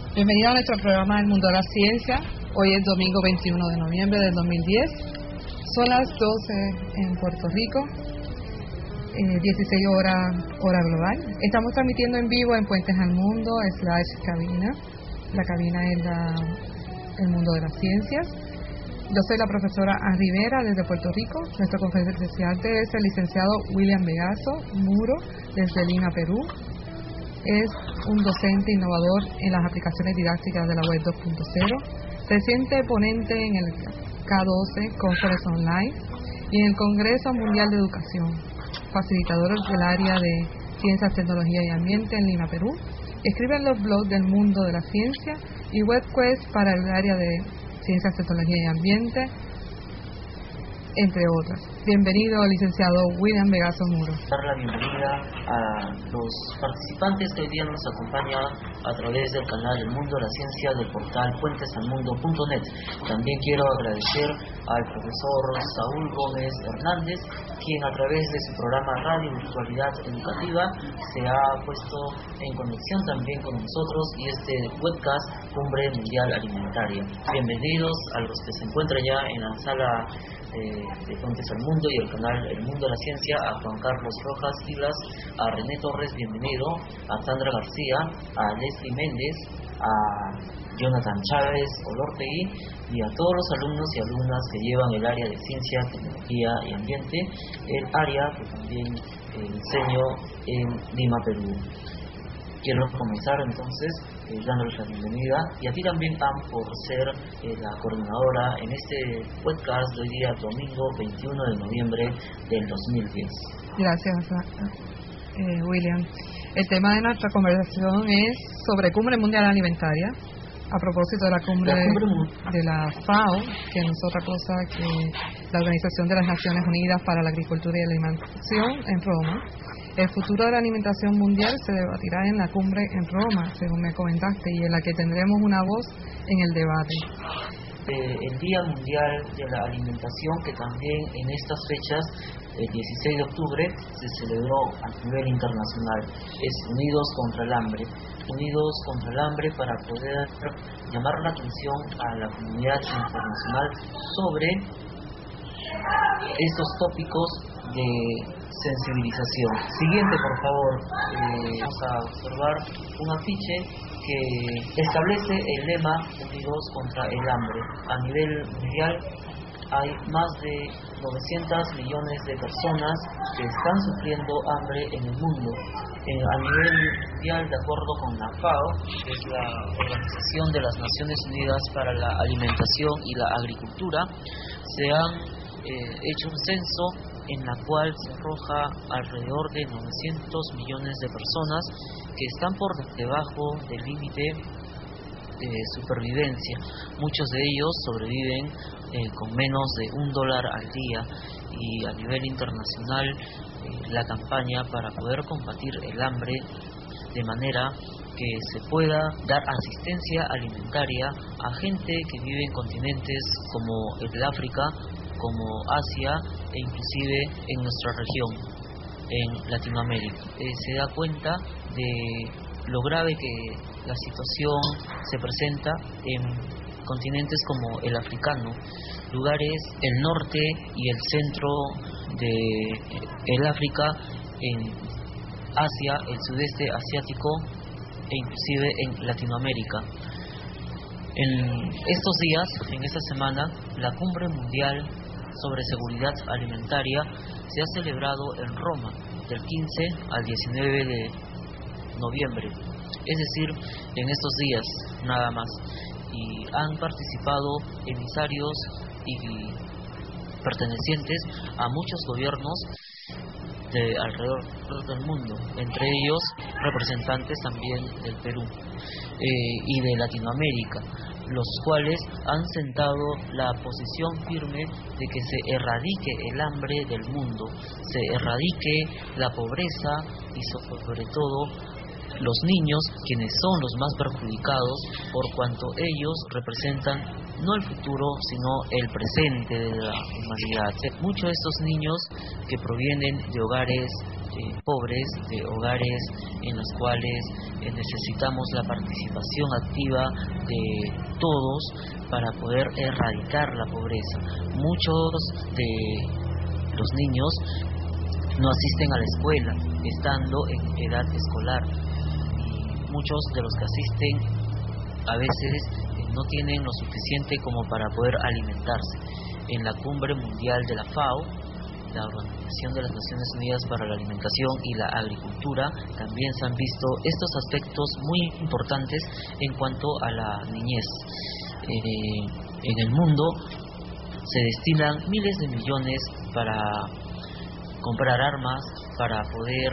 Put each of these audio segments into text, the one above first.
Bienvenido a nuestro programa El Mundo de la Ciencia. Hoy es domingo 21 de noviembre del 2010. Son las 12 en Puerto Rico, 16 hora global. Estamos transmitiendo en vivo en Puentes al Mundo /cabina. La cabina es El Mundo de las Ciencias. Yo soy la profesora Ann Rivera desde Puerto Rico. Nuestro conferenciante es el licenciado William Vegaso Muro desde Lima, Perú. Es un docente innovador en las aplicaciones didácticas de la Web 2.0, reciente ponente en el K12 Conference Online y en el Congreso Mundial de Educación, facilitador del área de Ciencias, Tecnología y Ambiente en Lima, Perú. Escribe en los blogs del Mundo de la Ciencia y WebQuest para el área de Ciencias, Tecnología y Ambiente, entre otras. Bienvenido, licenciado William Vegaso Muro. Dar la bienvenida a los participantes que hoy día nos acompañan a través del canal El Mundo de la Ciencia del portal puentesalmundo.net. También quiero agradecer al profesor Saúl Gómez Hernández, quien a través de su programa Radio Virtualidad Educativa se ha puesto en conexión también con nosotros y este webcast Cumbre Mundial Alimentaria. Bienvenidos a los que se encuentran ya en la sala de Puentes al Mundo y el canal El Mundo de la Ciencia, a Juan Carlos Rojas Silas, a René Torres, bienvenido, a Sandra García, a Leslie Méndez, a Jonathan Chávez Olortegui y a todos los alumnos y alumnas que llevan el área de Ciencia, Tecnología y Ambiente, el área que también enseño en Lima, Perú. Quiero comenzar entonces dándoles la bienvenida y a ti también, Ann, por ser la coordinadora en este podcast de hoy día, domingo 21 de noviembre del 2010. Gracias, William. El tema de nuestra conversación es sobre Cumbre Mundial Alimentaria, a propósito de la cumbre de la FAO, que no es otra cosa que la Organización de las Naciones Unidas para la Agricultura y la Alimentación en Roma. El futuro de la alimentación mundial se debatirá en la cumbre en Roma, según me comentaste, y en la que tendremos una voz en el debate. El Día Mundial de la Alimentación, que también en estas fechas, el 16 de octubre, se celebró a nivel internacional, es Unidos contra el Hambre. Unidos contra el Hambre para poder llamar la atención a la comunidad internacional sobre estos tópicos de sensibilización. Siguiente, por favor. Vamos a observar un afiche que establece el lema Unidos contra el Hambre. A nivel mundial hay más de 900 millones de personas que están sufriendo hambre en el mundo. A nivel mundial, de acuerdo con la FAO, que es la Organización de las Naciones Unidas para la Alimentación y la Agricultura, se han hecho un censo en la cual se arroja alrededor de 900 millones de personas que están por debajo del límite de supervivencia. Muchos de ellos sobreviven con menos de $1 al día, y a nivel internacional la campaña para poder combatir el hambre de manera que se pueda dar asistencia alimentaria a gente que vive en continentes como el África, como Asia e inclusive en nuestra región, en Latinoamérica. Se da cuenta de lo grave que la situación se presenta en continentes como el africano, lugares el norte y el centro de el África, en Asia, el sudeste asiático e inclusive en Latinoamérica. En estos días, en esta semana, la Cumbre Mundial sobre Seguridad Alimentaria se ha celebrado en Roma del 15 al 19 de noviembre, es decir, en estos días nada más, y han participado emisarios y pertenecientes a muchos gobiernos de alrededor del mundo, entre ellos representantes también del Perú y de Latinoamérica, los cuales han sentado la posición firme de que se erradique el hambre del mundo, se erradique la pobreza y sobre todo los niños, quienes son los más perjudicados por cuanto ellos representan no el futuro sino el presente de la humanidad. Muchos de estos niños que provienen de hogares pobres, de hogares en los cuales necesitamos la participación activa de todos para poder erradicar la pobreza. Muchos de los niños no asisten a la escuela, estando en edad escolar, y muchos de los que asisten a veces no tienen lo suficiente como para poder alimentarse. En la cumbre mundial de la FAO, la Organización de las Naciones Unidas para la Alimentación y la Agricultura, también se han visto estos aspectos muy importantes en cuanto a la niñez. En el mundo se destinan miles de millones para comprar armas, para poder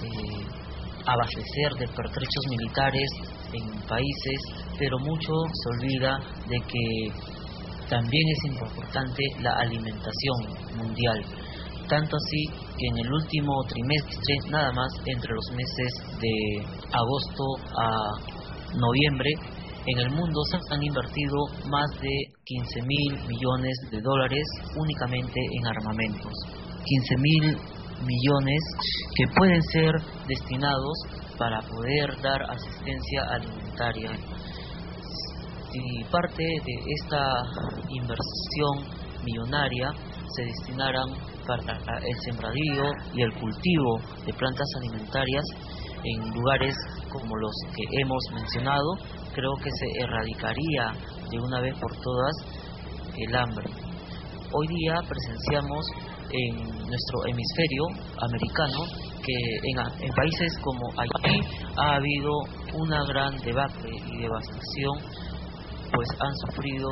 abastecer de pertrechos militares en países, pero mucho se olvida de que también es importante la alimentación mundial. Tanto así que en el último trimestre, nada más entre los meses de agosto a noviembre, en el mundo se han invertido más de 15.000 millones de dólares únicamente en armamentos. 15.000 millones que pueden ser destinados para poder dar asistencia alimentaria. Si parte de esta inversión millonaria se destinaran para el sembradío y el cultivo de plantas alimentarias en lugares como los que hemos mencionado, creo que se erradicaría de una vez por todas el hambre. Hoy día presenciamos en nuestro hemisferio americano que en países como Haití ha habido una gran debacle y devastación, pues han sufrido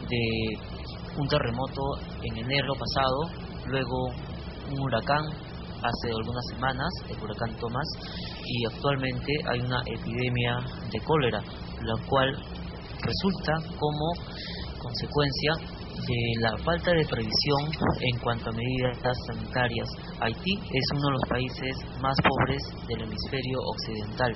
de un terremoto en enero pasado, luego un huracán hace algunas semanas, el huracán Tomás, y actualmente hay una epidemia de cólera, la cual resulta como consecuencia de la falta de previsión en cuanto a medidas sanitarias. Haití es uno de los países más pobres del hemisferio occidental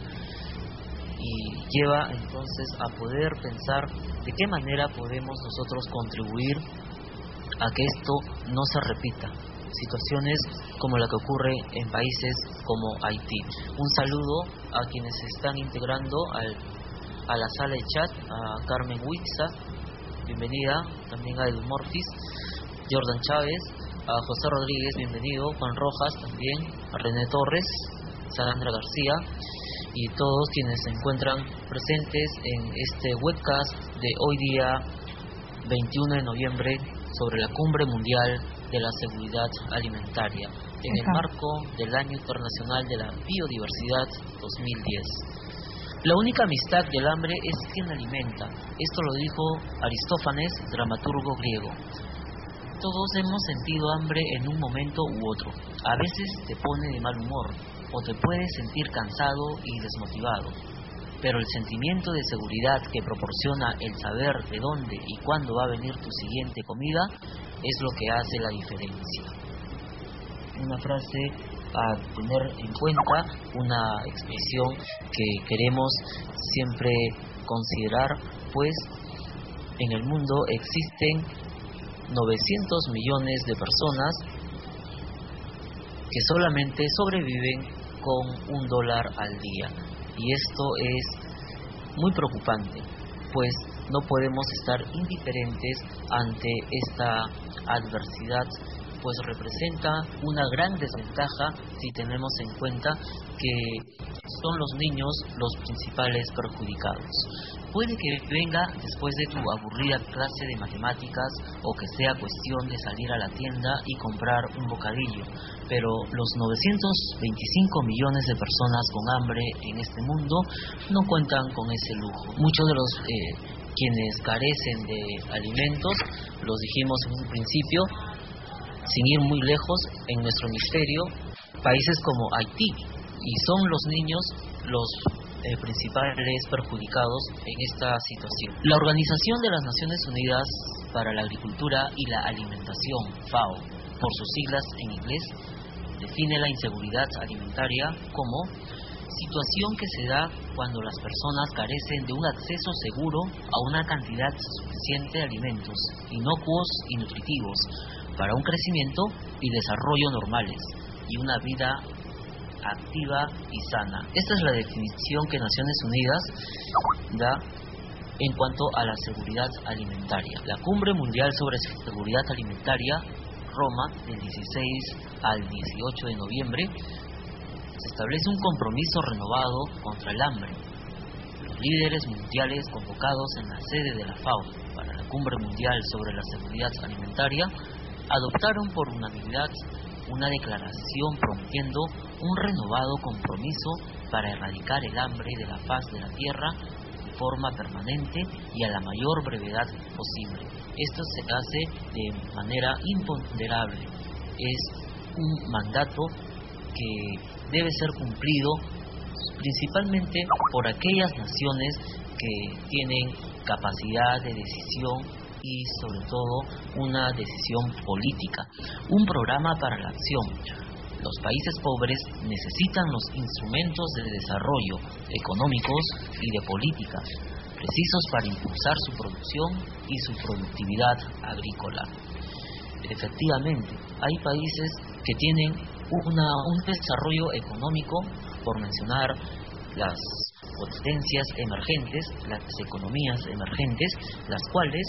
y lleva entonces a poder pensar de qué manera podemos nosotros contribuir a que esto no se repita. Situaciones como la que ocurre en países como Haití. Un saludo a quienes se están integrando a la sala de chat, a Carmen Huiza, bienvenida, también a Edu Morfis, Jordan Chávez, a José Rodríguez, bienvenido, Juan Rojas también, a René Torres, Sandra García y todos quienes se encuentran presentes en este webcast de hoy día 21 de noviembre sobre la Cumbre Mundial de la Seguridad Alimentaria en el marco del Año Internacional de la Biodiversidad 2010. La única amistad del hambre es quien alimenta. Esto lo dijo Aristófanes, dramaturgo griego. Todos hemos sentido hambre en un momento u otro. A veces te pone de mal humor o te puedes sentir cansado y desmotivado. Pero el sentimiento de seguridad que proporciona el saber de dónde y cuándo va a venir tu siguiente comida es lo que hace la diferencia. Una frase a tener en cuenta, una expresión que queremos siempre considerar, pues en el mundo existen 900 millones de personas que solamente sobreviven con $1 al día. Y esto es muy preocupante, pues no podemos estar indiferentes ante esta adversidad, pues representa una gran desventaja si tenemos en cuenta que son los niños los principales perjudicados. Puede que venga después de tu aburrida clase de matemáticas o que sea cuestión de salir a la tienda y comprar un bocadillo, pero los 925 millones de personas con hambre en este mundo no cuentan con ese lujo. Muchos de los quienes carecen de alimentos, los dijimos en un principio, sin ir muy lejos, en nuestro hemisferio, países como Haití, y son los niños los principales perjudicados en esta situación. La Organización de las Naciones Unidas para la Agricultura y la Alimentación, FAO, por sus siglas en inglés, define la inseguridad alimentaria como situación que se da cuando las personas carecen de un acceso seguro a una cantidad suficiente de alimentos inocuos y nutritivos para un crecimiento y desarrollo normales y una vida activa y sana. Esta es la definición que Naciones Unidas da en cuanto a la seguridad alimentaria. La Cumbre Mundial sobre Seguridad Alimentaria, Roma, del 16 al 18 de noviembre, se establece un compromiso renovado contra el hambre. Los líderes mundiales convocados en la sede de la FAO para la Cumbre Mundial sobre la Seguridad Alimentaria adoptaron por unanimidad una declaración prometiendo un renovado compromiso para erradicar el hambre de la faz de la Tierra de forma permanente y a la mayor brevedad posible. Esto se hace de manera imponderable. Es un mandato que debe ser cumplido principalmente por aquellas naciones que tienen capacidad de decisión y sobre todo una decisión política, un programa para la acción. Los países pobres necesitan los instrumentos de desarrollo económicos y de política precisos para impulsar su producción y su productividad agrícola. Efectivamente, hay países que tienen un desarrollo económico, por mencionar las potencias emergentes, las economías emergentes, las cuales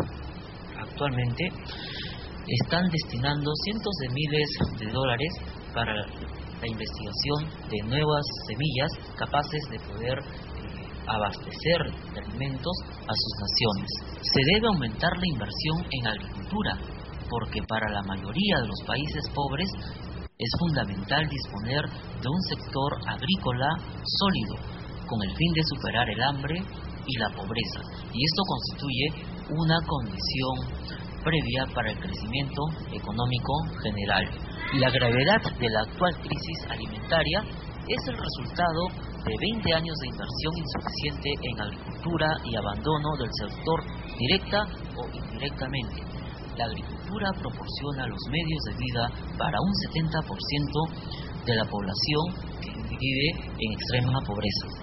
actualmente están destinando cientos de miles de dólares para la investigación de nuevas semillas capaces de poder abastecer de alimentos a sus naciones. Se debe aumentar la inversión en agricultura, porque para la mayoría de los países pobres es fundamental disponer de un sector agrícola sólido, con el fin de superar el hambre y la pobreza, y esto constituye una condición previa para el crecimiento económico general. La gravedad de la actual crisis alimentaria es el resultado de 20 años de inversión insuficiente en agricultura y abandono del sector directa o indirectamente. La agricultura proporciona los medios de vida para un 70% de la población que vive en extrema pobreza.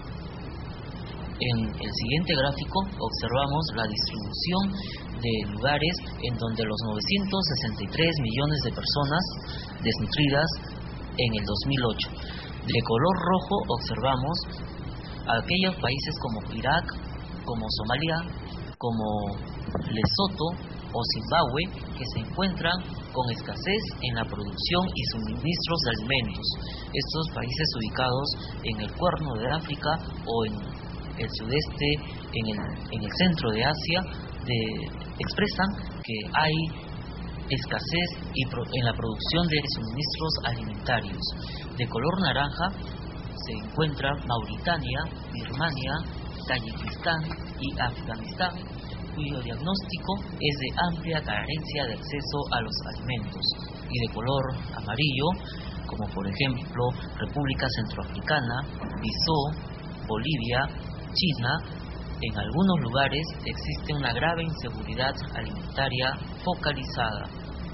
En el siguiente gráfico observamos la distribución de lugares en donde los 963 millones de personas desnutridas en el 2008. De color rojo observamos a aquellos países como Irak, como Somalia, como Lesoto o Zimbabue, que se encuentran con escasez en la producción y suministros de alimentos. Estos países ubicados en el Cuerno de África o en el sudeste, en el centro de Asia, expresan que hay escasez en la producción de suministros alimentarios. De color naranja se encuentran Mauritania, Birmania, Tayikistán y Afganistán, cuyo diagnóstico es de amplia carencia de acceso a los alimentos. Y de color amarillo, como por ejemplo República Centroafricana, Bissau, Bolivia, China, en algunos lugares existe una grave inseguridad alimentaria focalizada.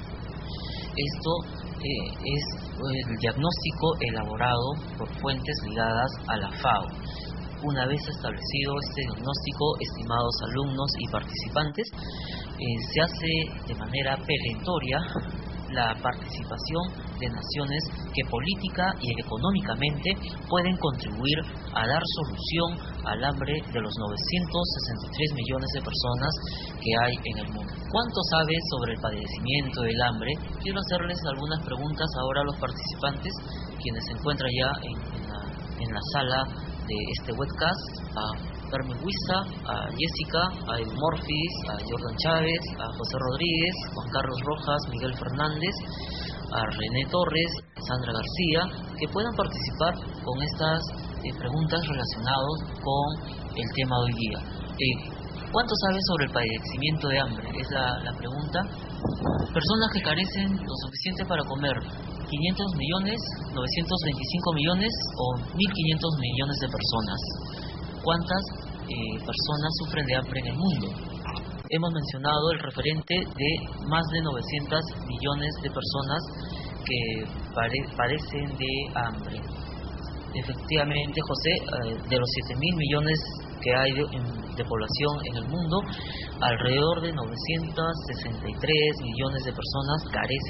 Esto es el diagnóstico elaborado por fuentes ligadas a la FAO. Una vez establecido este diagnóstico, estimados alumnos y participantes, se hace de manera perentoria la participación de naciones que política y económicamente pueden contribuir a dar solución al hambre de los 963 millones de personas que hay en el mundo. ¿Cuánto sabes sobre el padecimiento del hambre? Quiero hacerles algunas preguntas ahora a los participantes, quienes se encuentran ya en la sala de este webcast, a Carmen Huiza, a Jessica, a Edu Morfis, a Jordan Chávez, a José Rodríguez, Juan Carlos Rojas, Miguel Fernández, a René Torres, Sandra García, que puedan participar con estas preguntas relacionadas con el tema de hoy día. ¿Cuánto sabes sobre el padecimiento de hambre? Es la pregunta. Personas que carecen lo suficiente para comer. 500 millones, 925 millones o 1.500 millones de personas. ¿Cuántas personas sufren de hambre en el mundo? Hemos mencionado el referente de más de 900 millones de personas que padecen de hambre. Efectivamente, José, de los 7.000 millones que hay de población en el mundo, alrededor de 963 millones de personas carecen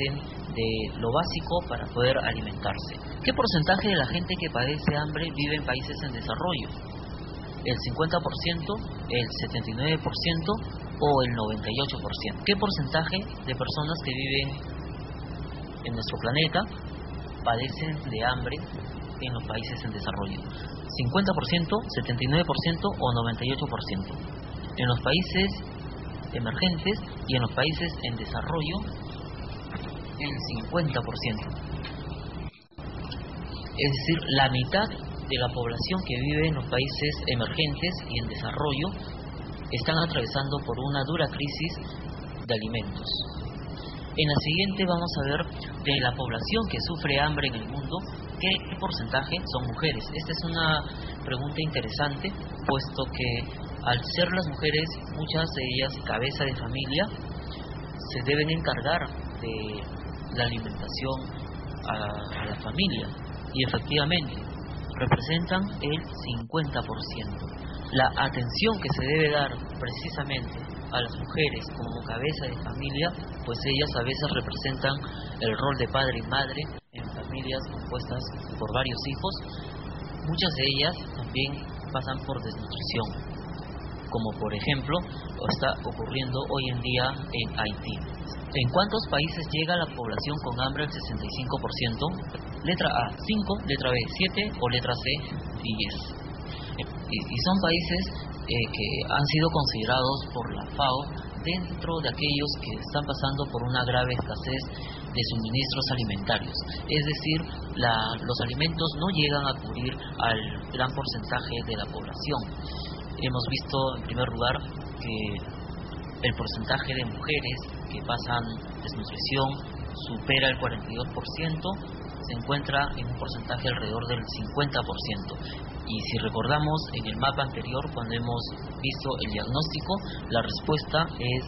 de lo básico para poder alimentarse. ¿Qué porcentaje de la gente que padece hambre vive en países en desarrollo? ¿El 50%, el 79% o el 98%? ¿Qué porcentaje de personas que viven en nuestro planeta padecen de hambre en los países en desarrollo? ¿50%, 79% o 98%? En los países emergentes y en los países en desarrollo, el 50%. Es decir, la mitad de la población que vive en los países emergentes y en desarrollo están atravesando por una dura crisis de alimentos. En la siguiente vamos a ver de la población que sufre hambre en el mundo, ¿qué porcentaje son mujeres? Esta es una pregunta interesante, puesto que al ser las mujeres, muchas de ellas cabeza de familia, se deben encargar de la alimentación a la familia, y efectivamente representan el 50%. La atención que se debe dar precisamente a las mujeres como cabeza de familia, pues ellas a veces representan el rol de padre y madre en familias compuestas por varios hijos. Muchas de ellas también pasan por desnutrición, como por ejemplo está ocurriendo hoy en día en Haití. ¿En cuántos países llega la población con hambre al 65%? Letra A, 5, letra B, 7 o letra C, 10. Y son países que han sido considerados por la FAO dentro de aquellos que están pasando por una grave escasez de suministros alimentarios. Es decir, los alimentos no llegan a cubrir al gran porcentaje de la población. Hemos visto, en primer lugar, que el porcentaje de mujeres que pasan desnutrición supera el 42%, se encuentra en un porcentaje alrededor del 50%. Y si recordamos en el mapa anterior, cuando hemos visto el diagnóstico, la respuesta es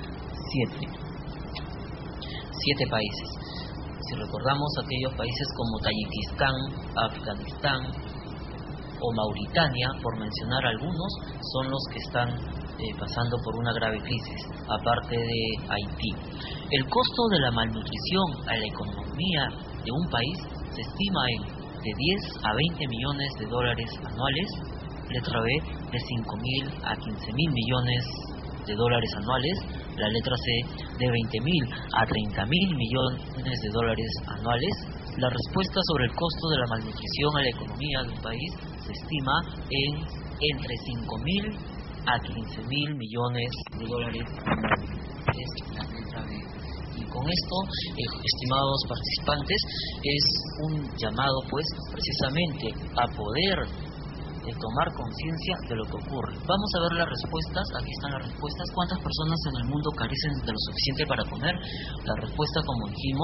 7 países. Si recordamos aquellos países como Tayikistán, Afganistán o Mauritania, por mencionar algunos, son los que están pasando por una grave crisis, aparte de Haití. El costo de la malnutrición a la economía de un país se estima en de 10 a 20 millones de dólares anuales, letra B, de 5.000 a 15.000 millones de dólares anuales, la letra C, de 20.000 a 30.000 millones de dólares anuales. La respuesta sobre el costo de la malnutrición a la economía de un país se estima en entre 5.000 a 15.000 millones de dólares anuales. Es la letra B. Y con esto, estimados participantes, es un llamado pues precisamente a poder tomar conciencia de lo que ocurre. Vamos a ver las respuestas. Aquí están las respuestas. ¿Cuántas personas en el mundo carecen de lo suficiente para comer? La respuesta, como dijimos,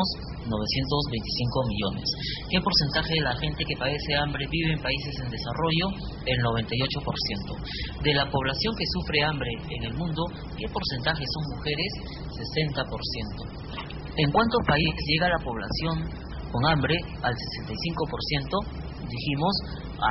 925 millones. ¿Qué porcentaje de la gente que padece hambre vive en países en desarrollo? El 98%. De la población que sufre hambre en el mundo, ¿qué porcentaje son mujeres? 60%. ¿En cuántos países llega la población con hambre al 65%? Dijimos a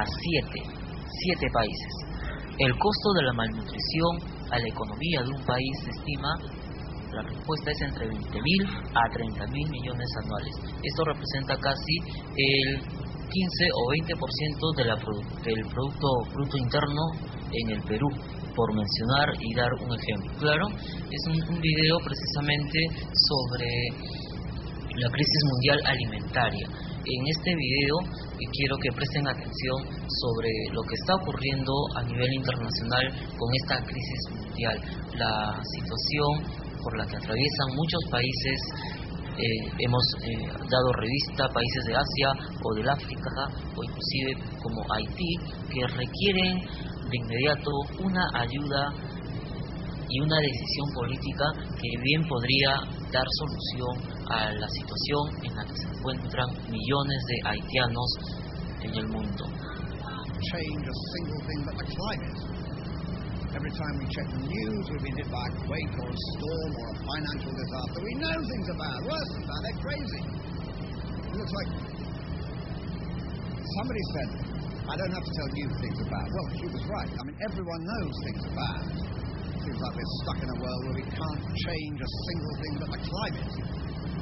7 países. El costo de la malnutrición a la economía de un país se estima, la respuesta es entre 20.000 a 30.000 millones anuales. Esto representa casi el 15 o 20% del Producto Bruto Interno en el Perú, por mencionar y dar un ejemplo. Claro, es un video precisamente sobre la crisis mundial alimentaria. En este video quiero que presten atención sobre lo que está ocurriendo a nivel internacional con esta crisis mundial, la situación por la que atraviesan muchos países. Hemos dado revista a países de Asia o del África o inclusive como Haití, que requieren de inmediato una ayuda y una decisión política que bien podría dar solución a la situación en la que se encuentran millones de haitianos en el mundo. Change a single thing but the climate. Every time we check the news, we've been hit by a quake or a storm or a financial disaster. We know things are bad. Worse than that, they're crazy. It looks like somebody said, I don't have to tell you things are bad. Well, she was right. I mean, everyone knows things are bad. It seems like we're stuck in a world where we can't change a single thing but the climate.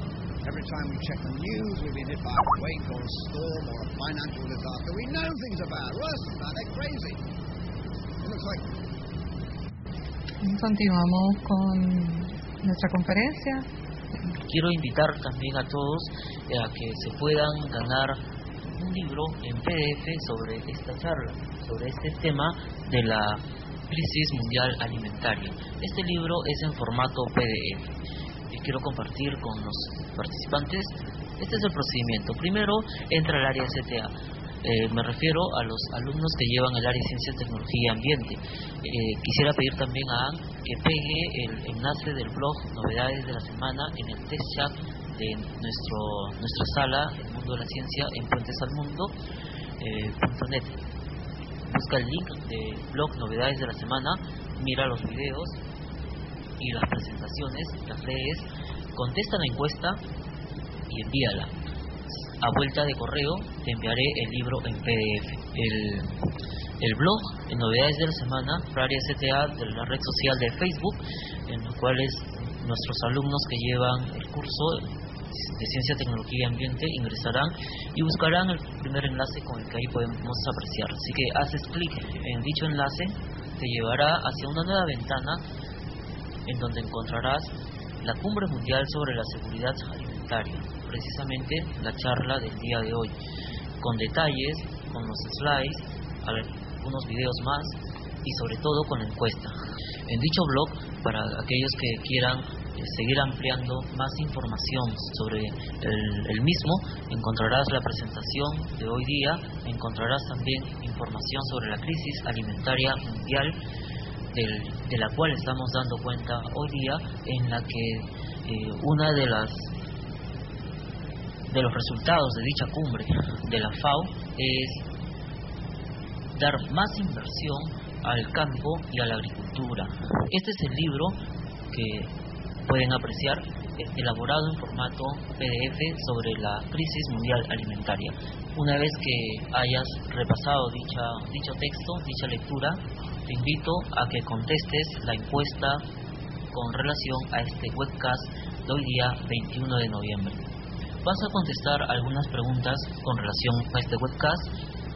Every time we check the news, we've been hit by a quake or a storm or a financial disaster. We know things are bad. Worse than that, they're crazy. It looks like... Continuamos con nuestra conferencia. Quiero invitar también a todos a que se puedan ganar un libro en PDF sobre esta charla, sobre este tema de la crisis mundial alimentaria. Este libro es en formato PDF y quiero compartir con los participantes. Este es el procedimiento. Primero entra al área STA. Me refiero a los alumnos que llevan el área de Ciencias, Tecnología y Ambiente. Quisiera pedir también a Ann que pegue el enlace del blog Novedades de la Semana en el test chat de nuestra sala, El Mundo de la Ciencia, en puentesalmundo.net. Busca el link del blog Novedades de la Semana, mira los videos y las presentaciones, las lees, contesta la encuesta y envíala. A vuelta de correo te enviaré el libro en PDF. El blog en Novedades de la Semana, área STA de la red social de Facebook, en los cuales nuestros alumnos que llevan el curso de Ciencia, Tecnología y Ambiente ingresarán y buscarán el primer enlace con el que ahí podemos apreciar. Así que haces clic en dicho enlace, te llevará hacia una nueva ventana en donde encontrarás la Cumbre Mundial sobre la Seguridad Alimentaria, precisamente la charla del día de hoy, con detalles, con los slides, algunos videos más y sobre todo con la encuesta. En dicho blog, para aquellos que quieran seguir ampliando más información sobre el mismo, encontrarás la presentación de hoy día, encontrarás también información sobre la crisis alimentaria mundial de la cual estamos dando cuenta hoy día, en la que una de los resultados de dicha cumbre de la FAO es dar más inversión al campo y a la agricultura. Este es el libro que pueden apreciar, elaborado en formato PDF sobre la crisis mundial alimentaria. Una vez que hayas repasado dicho texto, dicha lectura, te invito a que contestes la encuesta con relación a este webcast de hoy día 21 de noviembre. Vas a contestar algunas preguntas con relación a este webcast,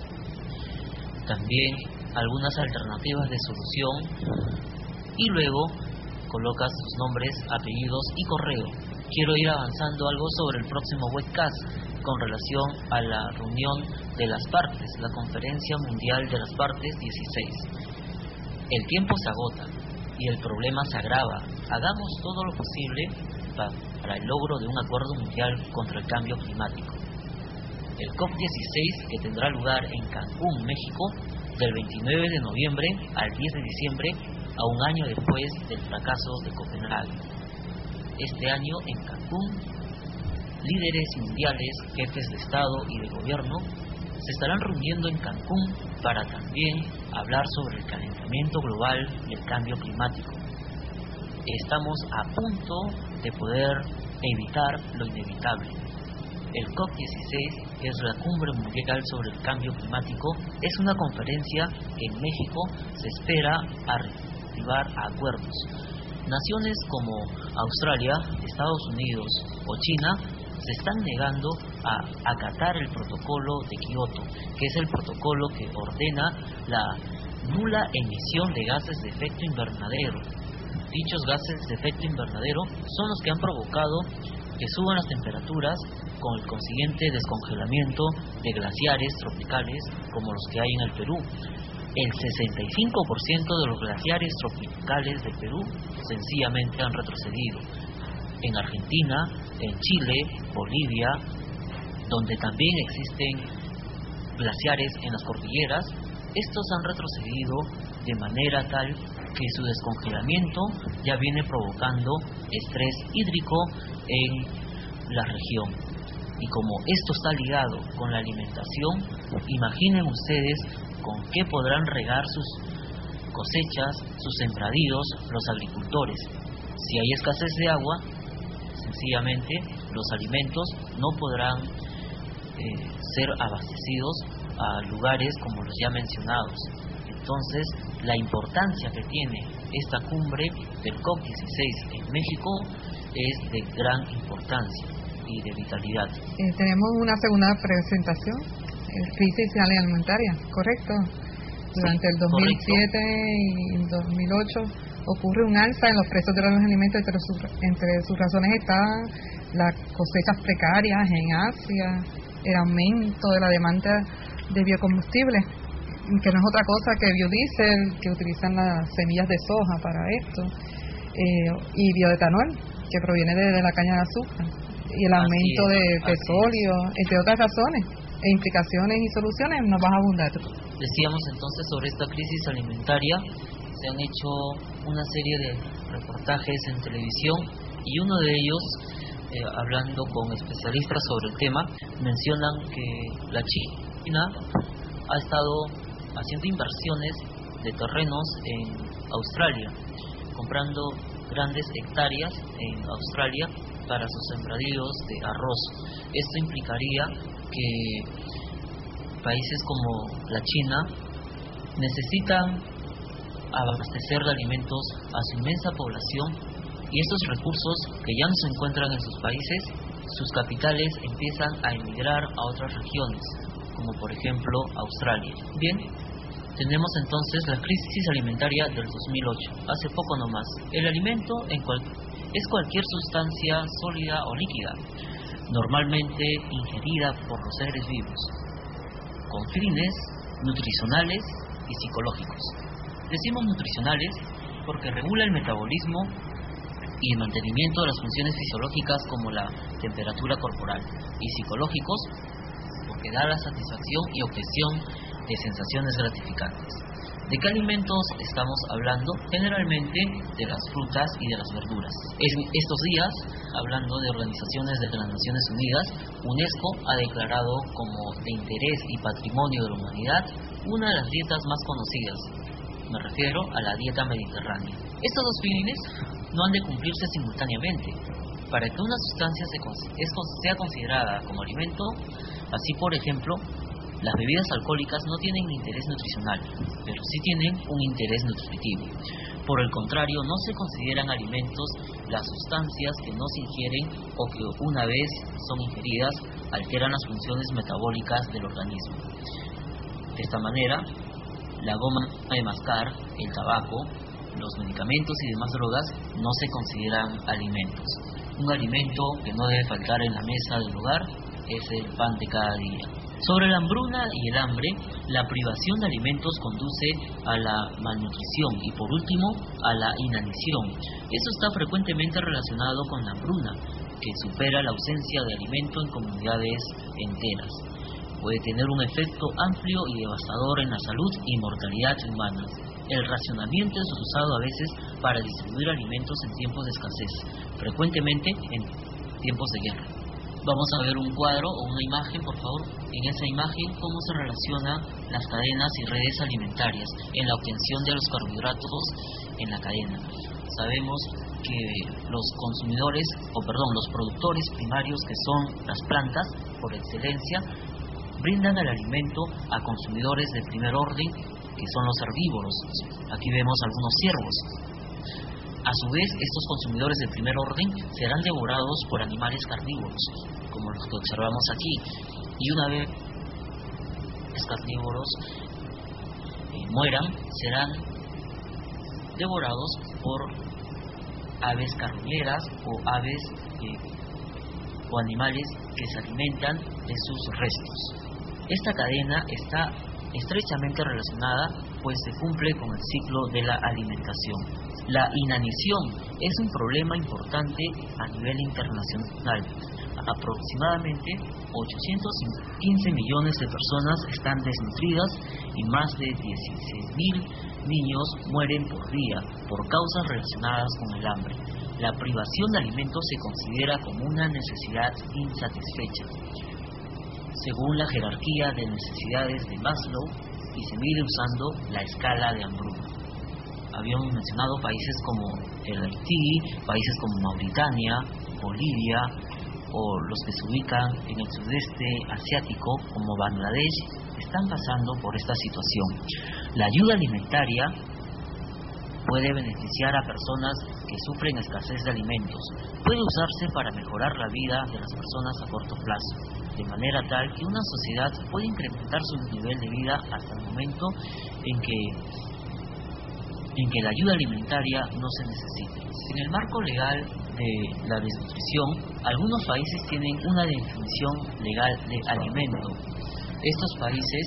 también algunas alternativas de solución y luego colocas tus nombres, apellidos y correo. Quiero ir avanzando algo sobre el próximo webcast con relación a la reunión de las partes, la Conferencia Mundial de las Partes 16. El tiempo se agota y el problema se agrava. Hagamos todo lo posible para el logro de un acuerdo mundial contra el cambio climático. El COP16, que tendrá lugar en Cancún, México, del 29 de noviembre al 10 de diciembre, a un año después del fracaso de Copenhague. Este año en Cancún, líderes mundiales, jefes de Estado y de gobierno se estarán reuniendo en Cancún para también hablar sobre el calentamiento global y el cambio climático. Estamos a punto de poder evitar lo inevitable. El COP16, que es la Cumbre Mundial sobre el Cambio Climático, es una conferencia que en México se espera arribar a acuerdos. Naciones como Australia, Estados Unidos o China se están negando a acatar el protocolo de Kioto, que es el protocolo que ordena la nula emisión de gases de efecto invernadero. Dichos gases de efecto invernadero son los que han provocado que suban las temperaturas, con el consiguiente descongelamiento de glaciares tropicales como los que hay en el Perú. El 65% de los glaciares tropicales de Perú sencillamente han retrocedido. En Argentina, en Chile, Bolivia, donde también existen glaciares en las cordilleras, estos han retrocedido de manera tal que su descongelamiento ya viene provocando estrés hídrico en la región. Y como esto está ligado con la alimentación, imaginen ustedes con qué podrán regar sus cosechas, sus sembradíos, los agricultores. Si hay escasez de agua, sencillamente los alimentos no podrán ser abastecidos a lugares como los ya mencionados. Entonces, la importancia que tiene esta cumbre del COP16 en México es de gran importancia. y de vitalidad. Tenemos una segunda presentación, crisis alimentaria, ¿correcto? Durante el 2007 y 2008 ocurre un alza en los precios de los alimentos. Entre sus razones estaban las cosechas precarias en Asia, el aumento de la demanda de biocombustibles, que no es otra cosa que biodiesel, que utilizan las semillas de soja para esto, y bioetanol, que proviene de la caña de azúcar, y el aumento de petróleo, entre otras razones, e implicaciones y soluciones. Nos vas a abundar. Decíamos entonces sobre esta crisis alimentaria, se han hecho una serie de reportajes en televisión y uno de ellos, hablando con especialistas sobre el tema, mencionan que la China ha estado haciendo inversiones de terrenos en Australia, comprando grandes hectáreas en Australia para sus sembradíos de arroz. Esto implicaría que países como la China necesitan abastecer de alimentos a su inmensa población, y estos recursos que ya no se encuentran en sus países, sus capitales empiezan a emigrar a otras regiones, como por ejemplo Australia. Bien, tenemos entonces la crisis alimentaria del 2008, hace poco nomás. El alimento es cualquier sustancia sólida o líquida, normalmente ingerida por los seres vivos, con fines nutricionales y psicológicos. Decimos nutricionales porque regula el metabolismo y el mantenimiento de las funciones fisiológicas como la temperatura corporal, y psicológicos porque da la satisfacción y obtención de sensaciones gratificantes. ¿De qué alimentos estamos hablando? Generalmente de las frutas y de las verduras. Estos días, hablando de organizaciones de las Naciones Unidas, UNESCO ha declarado como de interés y patrimonio de la humanidad una de las dietas más conocidas. Me refiero a la dieta mediterránea. Estos dos fines no han de cumplirse simultáneamente. Para que una sustancia sea considerada como alimento, así por ejemplo, las bebidas alcohólicas no tienen interés nutricional, pero sí tienen un interés nutritivo. Por el contrario, no se consideran alimentos las sustancias que no se ingieren o que una vez son ingeridas alteran las funciones metabólicas del organismo. De esta manera, la goma de mascar, el tabaco, los medicamentos y demás drogas no se consideran alimentos. Un alimento que no debe faltar en la mesa del hogar es el pan de cada día. Sobre la hambruna y el hambre, la privación de alimentos conduce a la malnutrición y por último a la inanición. Eso está frecuentemente relacionado con la hambruna, que supera la ausencia de alimento en comunidades enteras. Puede tener un efecto amplio y devastador en la salud y mortalidad humana. El racionamiento es usado a veces para distribuir alimentos en tiempos de escasez, frecuentemente en tiempos de guerra. Vamos a ver un cuadro o una imagen, por favor. En esa imagen, cómo se relacionan las cadenas y redes alimentarias en la obtención de los carbohidratos en la cadena. Sabemos que los productores primarios, que son las plantas, por excelencia, brindan el alimento a consumidores de primer orden, que son los herbívoros. Aquí vemos algunos ciervos. A su vez, estos consumidores de primer orden serán devorados por animales carnívoros, como los que observamos aquí. Y una vez los carnívoros mueran, serán devorados por aves carroñeras o aves o animales que se alimentan de sus restos. Esta cadena está estrechamente relacionada, pues se cumple con el ciclo de la alimentación. La inanición es un problema importante a nivel internacional. Aproximadamente 815 millones de personas están desnutridas y más de 16.000 niños mueren por día por causas relacionadas con el hambre. La privación de alimentos se considera como una necesidad insatisfecha, según la jerarquía de necesidades de Maslow, y se mide usando la escala de hambruna. Habíamos mencionado países como el Haití, países como Mauritania, Bolivia, o los que se ubican en el sudeste asiático como Bangladesh, están pasando por esta situación. La ayuda alimentaria Puede beneficiar a personas que sufren escasez de alimentos. Puede usarse para mejorar la vida de las personas a corto plazo, de manera tal que una sociedad puede incrementar su nivel de vida hasta el momento en que la ayuda alimentaria no se necesite. En el marco legal de la desnutrición, algunos países tienen una definición legal de alimento. Estos países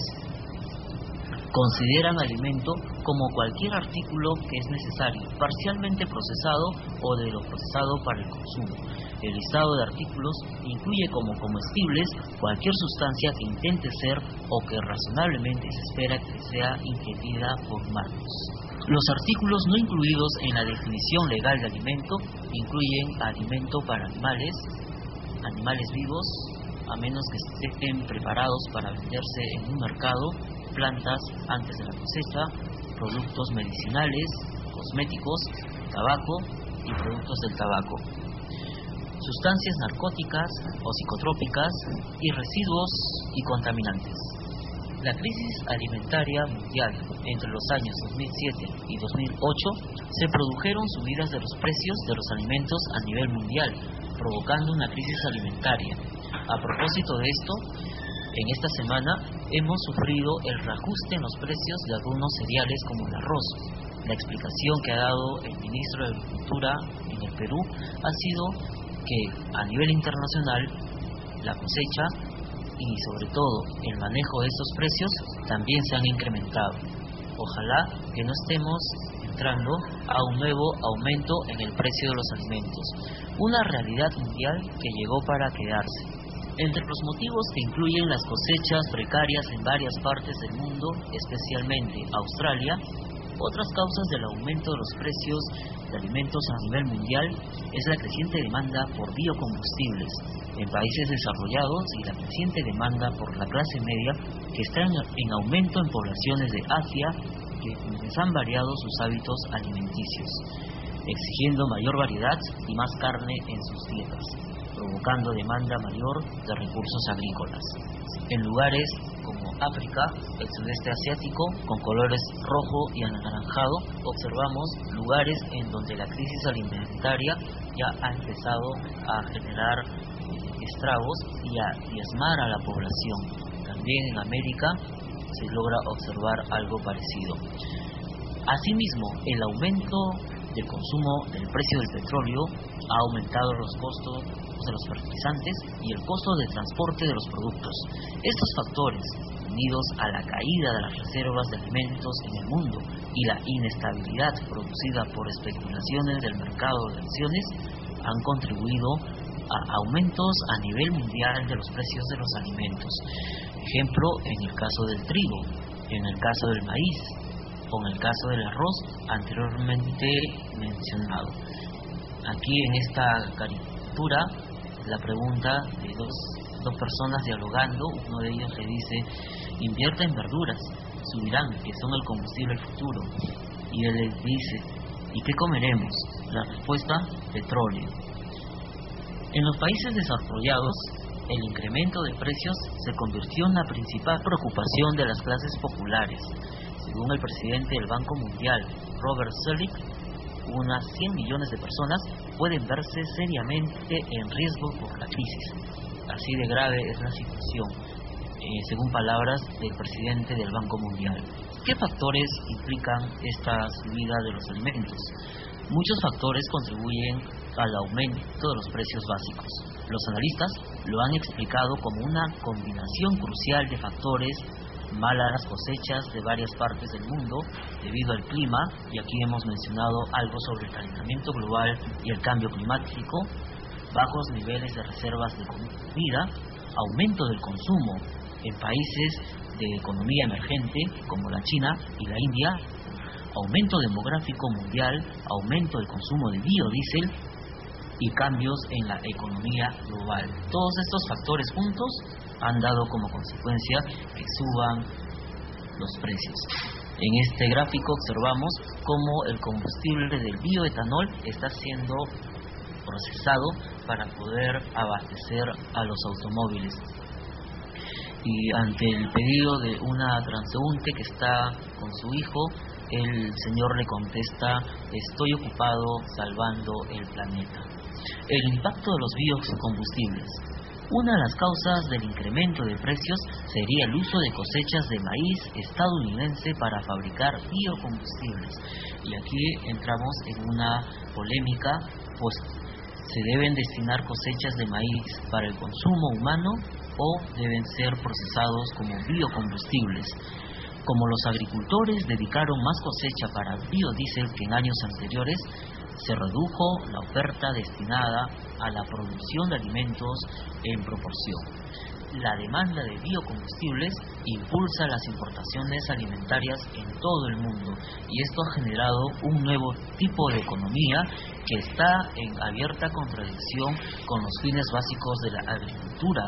consideran alimento como cualquier artículo que es necesario, parcialmente procesado o de lo procesado para el consumo. El listado de artículos incluye como comestibles cualquier sustancia que intente ser o que razonablemente se espera que sea ingerida por humanos. Los artículos no incluidos en la definición legal de alimento incluyen alimento para animales vivos, a menos que estén preparados para venderse en un mercado, plantas antes de la cosecha, productos medicinales, cosméticos, tabaco y productos del tabaco, sustancias narcóticas o psicotrópicas y residuos y contaminantes. La crisis alimentaria mundial entre los años 2007 y 2008 se produjeron subidas de los precios de los alimentos a nivel mundial, provocando una crisis alimentaria. A propósito de esto, en esta semana hemos sufrido el reajuste en los precios de algunos cereales como el arroz. La explicación que ha dado el ministro de Agricultura en el Perú ha sido que a nivel internacional la cosecha y sobre todo el manejo de estos precios también se han incrementado. Ojalá que no estemos entrando a un nuevo aumento en el precio de los alimentos, una realidad mundial que llegó para quedarse. Entre los motivos que incluyen las cosechas precarias en varias partes del mundo, especialmente Australia, otras causas del aumento de los precios de alimentos a nivel mundial es la creciente demanda por biocombustibles en países desarrollados y la creciente demanda por la clase media que está en aumento en poblaciones de Asia que han variado sus hábitos alimenticios, exigiendo mayor variedad y más carne en sus dietas, provocando demanda mayor de recursos agrícolas. En lugares como África, el sudeste asiático, con colores rojo y anaranjado, observamos lugares en donde la crisis alimentaria ya ha empezado a generar estragos y a diezmar a la población. También en América se logra observar algo parecido. Asimismo, el aumento del consumo del precio del petróleo ha aumentado los costos de los fertilizantes y el costo de transporte de los productos. Estos factores, unidos a la caída de las reservas de alimentos en el mundo y la inestabilidad producida por especulaciones del mercado de acciones, han contribuido a aumentos a nivel mundial de los precios de los alimentos. Ejemplo, en el caso del trigo, en el caso del maíz o en el caso del arroz anteriormente mencionado. Aquí en esta caricatura, la pregunta de dos personas dialogando, uno de ellos le dice: invierta en verduras, subirán, que son el combustible del futuro. Y él les dice: ¿y qué comeremos? La respuesta: petróleo. En los países desarrollados, el incremento de precios se convirtió en la principal preocupación de las clases populares. Según el presidente del Banco Mundial, Robert Zoellick, unas 100 millones de personas pueden verse seriamente en riesgo por la crisis. Así de grave es la situación, según palabras del presidente del Banco Mundial. ¿Qué factores implican esta subida de los alimentos? Muchos factores contribuyen al aumento de los precios básicos. Los analistas lo han explicado como una combinación crucial de factores: malas cosechas de varias partes del mundo debido al clima, y aquí hemos mencionado algo sobre el calentamiento global y el cambio climático, bajos niveles de reservas de comida, aumento del consumo en países de economía emergente como la China y la India, aumento demográfico mundial, aumento del consumo de biodiesel y cambios en la economía global. Todos estos factores juntos han dado como consecuencia que suban los precios. En este gráfico observamos cómo el combustible del bioetanol está siendo procesado para poder abastecer a los automóviles. Y ante el pedido de una transeúnte que está con su hijo el señor le contesta: estoy ocupado salvando el planeta. El impacto de los biocombustibles. Una de las causas del incremento de precios sería el uso de cosechas de maíz estadounidense para fabricar biocombustibles. Y aquí entramos en una polémica, pues ¿se deben destinar cosechas de maíz para el consumo humano o deben ser procesados como biocombustibles? Como los agricultores dedicaron más cosecha para biodiesel que en años anteriores, se redujo la oferta destinada a la producción de alimentos en proporción. La demanda de biocombustibles impulsa las importaciones alimentarias en todo el mundo y esto ha generado un nuevo tipo de economía que está en abierta contradicción con los fines básicos de la agricultura,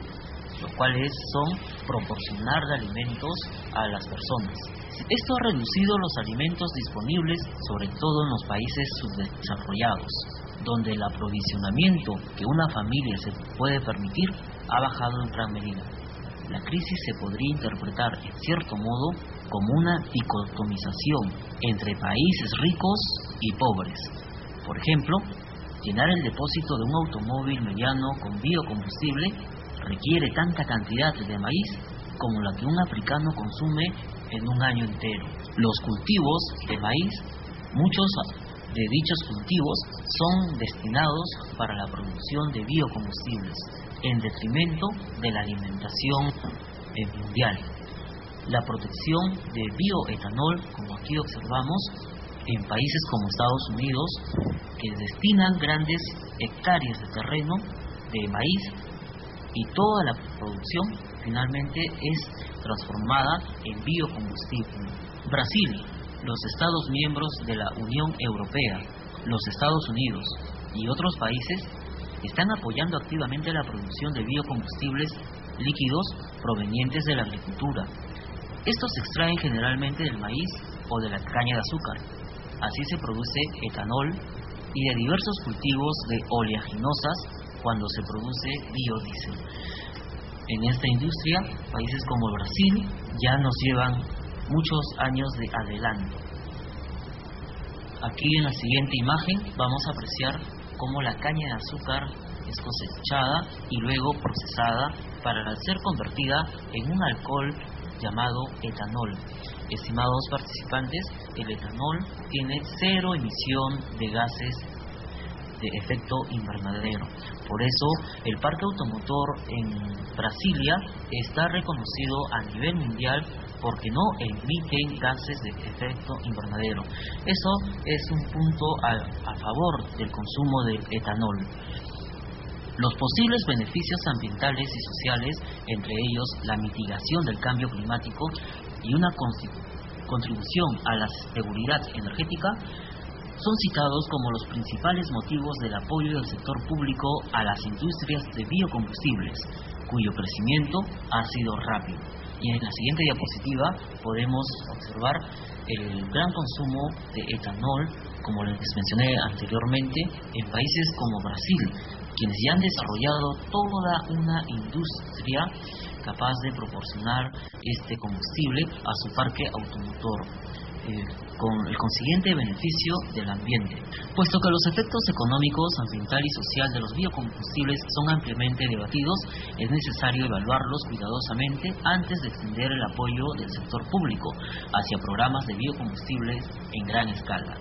los cuales son proporcionar de alimentos a las personas. Esto ha reducido los alimentos disponibles, sobre todo en los países subdesarrollados, donde el aprovisionamiento que una familia se puede permitir ha bajado en gran medida. La crisis se podría interpretar, en cierto modo, como una dicotomización entre países ricos y pobres. Por ejemplo, llenar el depósito de un automóvil mediano con biocombustible requiere tanta cantidad de maíz como la que un africano consume en un año entero. Los cultivos de maíz, muchos de dichos cultivos son destinados para la producción de biocombustibles, en detrimento de la alimentación mundial. La producción de bioetanol, como aquí observamos, en países como Estados Unidos, que destinan grandes hectáreas de terreno de maíz, y toda la producción finalmente es transformada en biocombustible. Brasil, los Estados miembros de la Unión Europea, los Estados Unidos y otros países están apoyando activamente la producción de biocombustibles líquidos provenientes de la agricultura. Estos se extraen generalmente del maíz o de la caña de azúcar. Así se produce etanol y de diversos cultivos de oleaginosas cuando se produce biodiesel. En esta industria, países como Brasil ya nos llevan muchos años de adelanto. Aquí en la siguiente imagen vamos a apreciar cómo la caña de azúcar es cosechada y luego procesada para ser convertida en un alcohol llamado etanol. Estimados participantes, el etanol tiene cero emisión de gases de efecto invernadero. Por eso el parque automotor en Brasilia está reconocido a nivel mundial porque no emiten gases de efecto invernadero. Eso es un punto a favor del consumo del etanol. Los posibles beneficios ambientales y sociales, entre ellos la mitigación del cambio climático y una contribución a la seguridad energética, son citados como los principales motivos del apoyo del sector público a las industrias de biocombustibles, cuyo crecimiento ha sido rápido. Y en la siguiente diapositiva podemos observar el gran consumo de etanol, como les mencioné anteriormente, en países como Brasil, quienes ya han desarrollado toda una industria capaz de proporcionar este combustible a su parque automotor, con el consiguiente beneficio del ambiente. Puesto que los efectos económicos, ambiental y social de los biocombustibles son ampliamente debatidos, es necesario evaluarlos cuidadosamente antes de extender el apoyo del sector público hacia programas de biocombustibles en gran escala.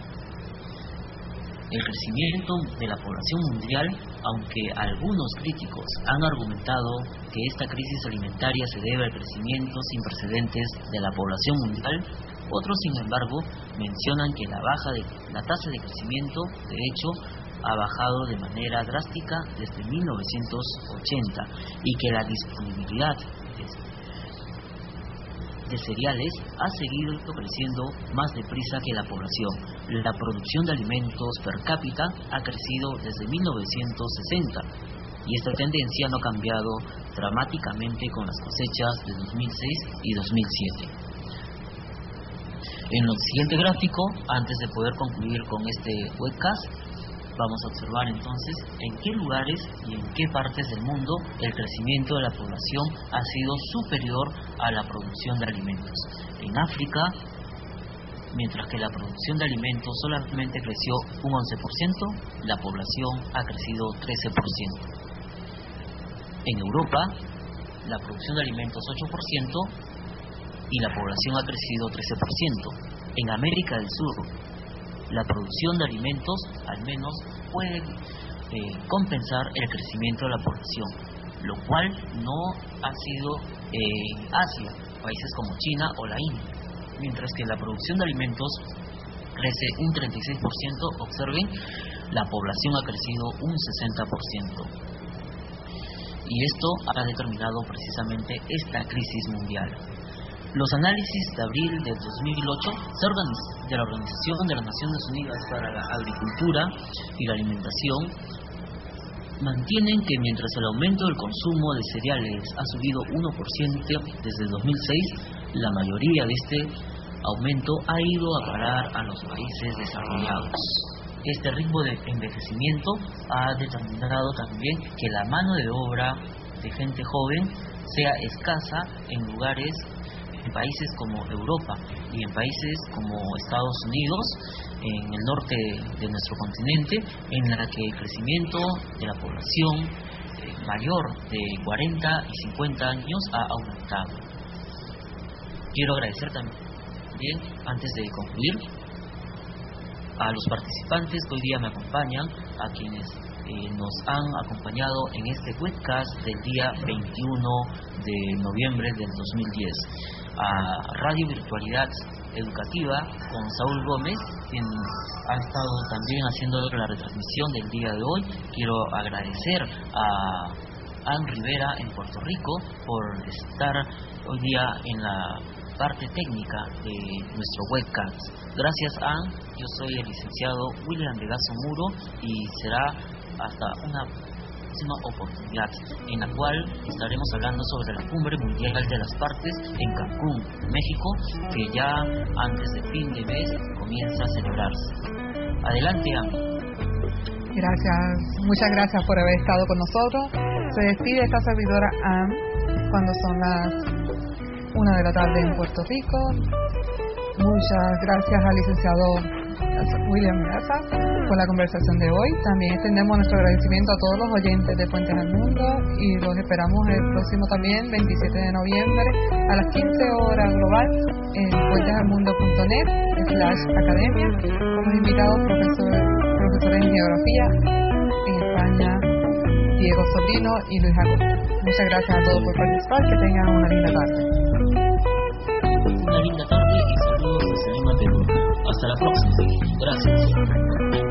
El crecimiento de la población mundial, aunque algunos críticos han argumentado que esta crisis alimentaria se debe al crecimiento sin precedentes de la población mundial, otros, sin embargo, mencionan que la tasa de crecimiento, de hecho, ha bajado de manera drástica desde 1980 y que la disponibilidad de cereales ha seguido creciendo más deprisa que la población. La producción de alimentos per cápita ha crecido desde 1960 y esta tendencia no ha cambiado dramáticamente con las cosechas de 2006 y 2007. En el siguiente gráfico, antes de poder concluir con este webcast, vamos a observar entonces en qué lugares y en qué partes del mundo el crecimiento de la población ha sido superior a la producción de alimentos. En África, Mientras que la producción de alimentos solamente creció un 11%, la población ha crecido 13%. En Europa, la producción de alimentos 8% y la población ha crecido 13%. En América del Sur, la producción de alimentos al menos puede compensar el crecimiento de la población, lo cual no ha sido en Asia, países como China o la India. Mientras que la producción de alimentos crece un 36%, observen, la población ha crecido un 60%. Y esto ha determinado precisamente esta crisis mundial. Los análisis de abril de 2008 de la Organización de las Naciones Unidas para la Agricultura y la Alimentación mantienen que mientras el aumento del consumo de cereales ha subido 1% desde 2006, la mayoría de este aumento ha ido a parar a los países desarrollados. Este ritmo de envejecimiento ha determinado también que la mano de obra de gente joven sea escasa en países como Europa y en países como Estados Unidos, en el norte de nuestro continente, en la que el crecimiento de la población mayor de 40 y 50 años ha aumentado. Quiero agradecer también, antes de concluir, a los participantes que hoy día me acompañan, a quienes nos han acompañado en este webcast del día 21 de noviembre del 2010. A Radio Virtualidad Educativa con Saúl Gómez, quien ha estado también haciendo la retransmisión del día de hoy. Quiero agradecer a Ann Rivera en Puerto Rico por estar hoy día en la parte técnica de nuestro webcast. Gracias, Ann. Yo soy el licenciado William Vegaso Muro y será hasta una próxima oportunidad en la cual estaremos hablando sobre la Cumbre Mundial de las Partes en Cancún, México, que ya antes de fin de mes comienza a celebrarse. Adelante, Ann. Gracias, muchas gracias por haber estado con nosotros. Se despide esta servidora Ann cuando son las 1 de la tarde en Puerto Rico. Muchas gracias al licenciado William Meraza por la conversación de hoy. También extendemos nuestro agradecimiento a todos los oyentes de Puentes al Mundo y los esperamos el próximo también 27 de noviembre a las 15 horas global en puentesαλmundo.net/academia con los invitados profesores en geografía en España, Diego Sobrino y Luis Jacob. Muchas gracias a todos por participar, que tengan una linda tarde. Una linda tarde y saludos desde Lima, Perú. Hasta la próxima. Gracias.